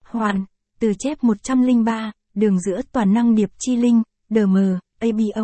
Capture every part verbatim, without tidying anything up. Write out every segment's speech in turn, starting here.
Hoàn, từ chép một trăm lẻ ba, đường giữa toàn năng điệp chi linh, đê em, a bê o.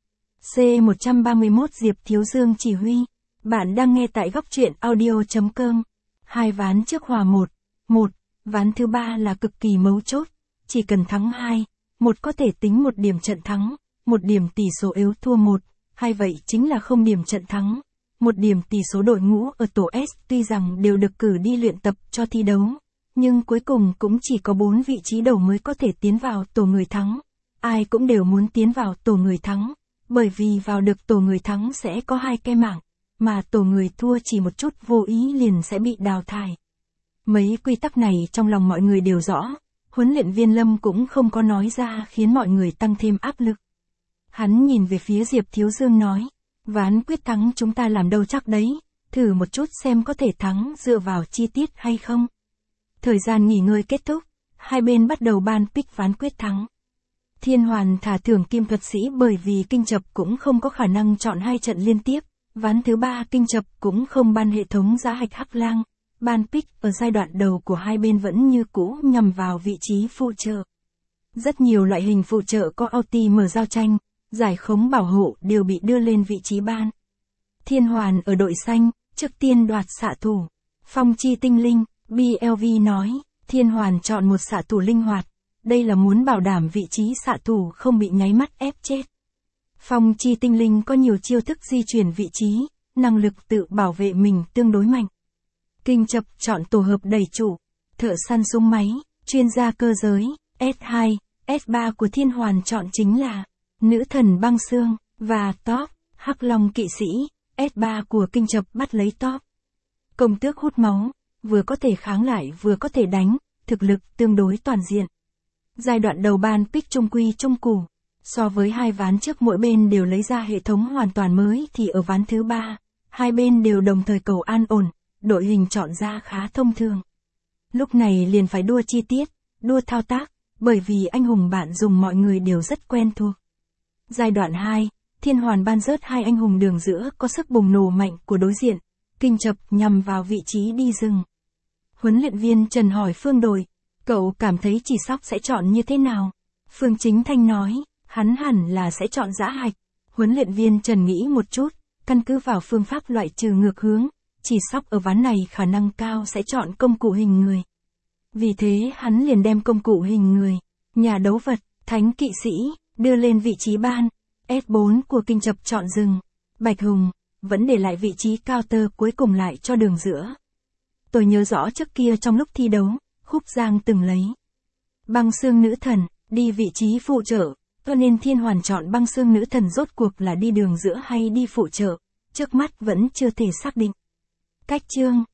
C một trăm ba mươi mốt Diệp Thiếu Dương chỉ huy. Bạn đang nghe tại góc truyện audio.com. Hai ván trước hòa một. một. Ván thứ ba là cực kỳ mấu chốt. Chỉ cần thắng hai. Một có thể tính một điểm trận thắng. Một điểm tỷ số yếu thua một. Hai vậy chính là không điểm trận thắng. Một điểm tỷ số đội ngũ ở tổ S tuy rằng đều được cử đi luyện tập cho thi đấu. Nhưng cuối cùng cũng chỉ có bốn vị trí đầu mới có thể tiến vào tổ người thắng. Ai cũng đều muốn tiến vào tổ người thắng. Bởi vì vào được tổ người thắng sẽ có hai cái mảng. Mà tổ người thua chỉ một chút vô ý liền sẽ bị đào thải. Mấy quy tắc này trong lòng mọi người đều rõ. Huấn luyện viên Lâm cũng không có nói ra khiến mọi người tăng thêm áp lực. Hắn nhìn về phía Diệp Thiếu Dương nói. Ván quyết thắng chúng ta làm đâu chắc đấy. Thử một chút xem có thể thắng dựa vào chi tiết hay không. Thời gian nghỉ ngơi kết thúc. Hai bên bắt đầu ban pick ván quyết thắng. Thiên Hoàn thả thưởng kim thuật sĩ bởi vì kinh chập cũng không có khả năng chọn hai trận liên tiếp. Ván thứ ba kinh chập cũng không ban hệ thống giá hạch hắc lang. Ban pick ở giai đoạn đầu của hai bên vẫn như cũ nhằm vào vị trí phụ trợ. Rất nhiều loại hình phụ trợ có ulti mở giao tranh, giải khống bảo hộ đều bị đưa lên vị trí ban. Thiên Hoàn ở đội xanh, trước tiên đoạt xạ thủ. Phong chi tinh linh, bê lờ vê nói, Thiên Hoàn chọn một xạ thủ linh hoạt. Đây là muốn bảo đảm vị trí xạ thủ không bị nháy mắt ép chết. Phong chi tinh linh có nhiều chiêu thức di chuyển vị trí, năng lực tự bảo vệ mình tương đối mạnh. Kinh chập chọn tổ hợp đẩy trụ, thợ săn súng máy, chuyên gia cơ giới, S hai, S ba của Thiên Hoàn chọn chính là nữ thần băng xương, và top, hắc long kỵ sĩ, S ba của kinh chập bắt lấy top. Công tước hút máu, vừa có thể kháng lại vừa có thể đánh, thực lực tương đối toàn diện. Giai đoạn đầu ban pick trung quy trung củ, so với hai ván trước mỗi bên đều lấy ra hệ thống hoàn toàn mới thì ở ván thứ ba, hai bên đều đồng thời cầu an ổn, đội hình chọn ra khá thông thường. Lúc này liền phải đua chi tiết, đua thao tác, bởi vì anh hùng bạn dùng mọi người đều rất quen thuộc. Giai đoạn hai, Thiên Hoàn ban rớt hai anh hùng đường giữa có sức bùng nổ mạnh của đối diện, kinh chập nhằm vào vị trí đi rừng. Huấn luyện viên Trần hỏi Phương Đồi, cậu cảm thấy Chỉ Sóc sẽ chọn như thế nào? Phương Chính Thanh nói, hắn hẳn là sẽ chọn giã hạch. Huấn luyện viên Trần nghĩ một chút, căn cứ vào phương pháp loại trừ ngược hướng, Chỉ Sóc ở ván này khả năng cao sẽ chọn công cụ hình người. Vì thế hắn liền đem công cụ hình người, nhà đấu vật, thánh kỵ sĩ, đưa lên vị trí ban. S bốn của kinh chập chọn rừng, bạch hùng, vẫn để lại vị trí counter cuối cùng lại cho đường giữa. Tôi nhớ rõ trước kia trong lúc thi đấu, Khúc Giang từng lấy băng xương nữ thần, đi vị trí phụ trợ, cho nên Thiên Hoàn chọn băng xương nữ thần rốt cuộc là đi đường giữa hay đi phụ trợ, trước mắt vẫn chưa thể xác định. Cách chương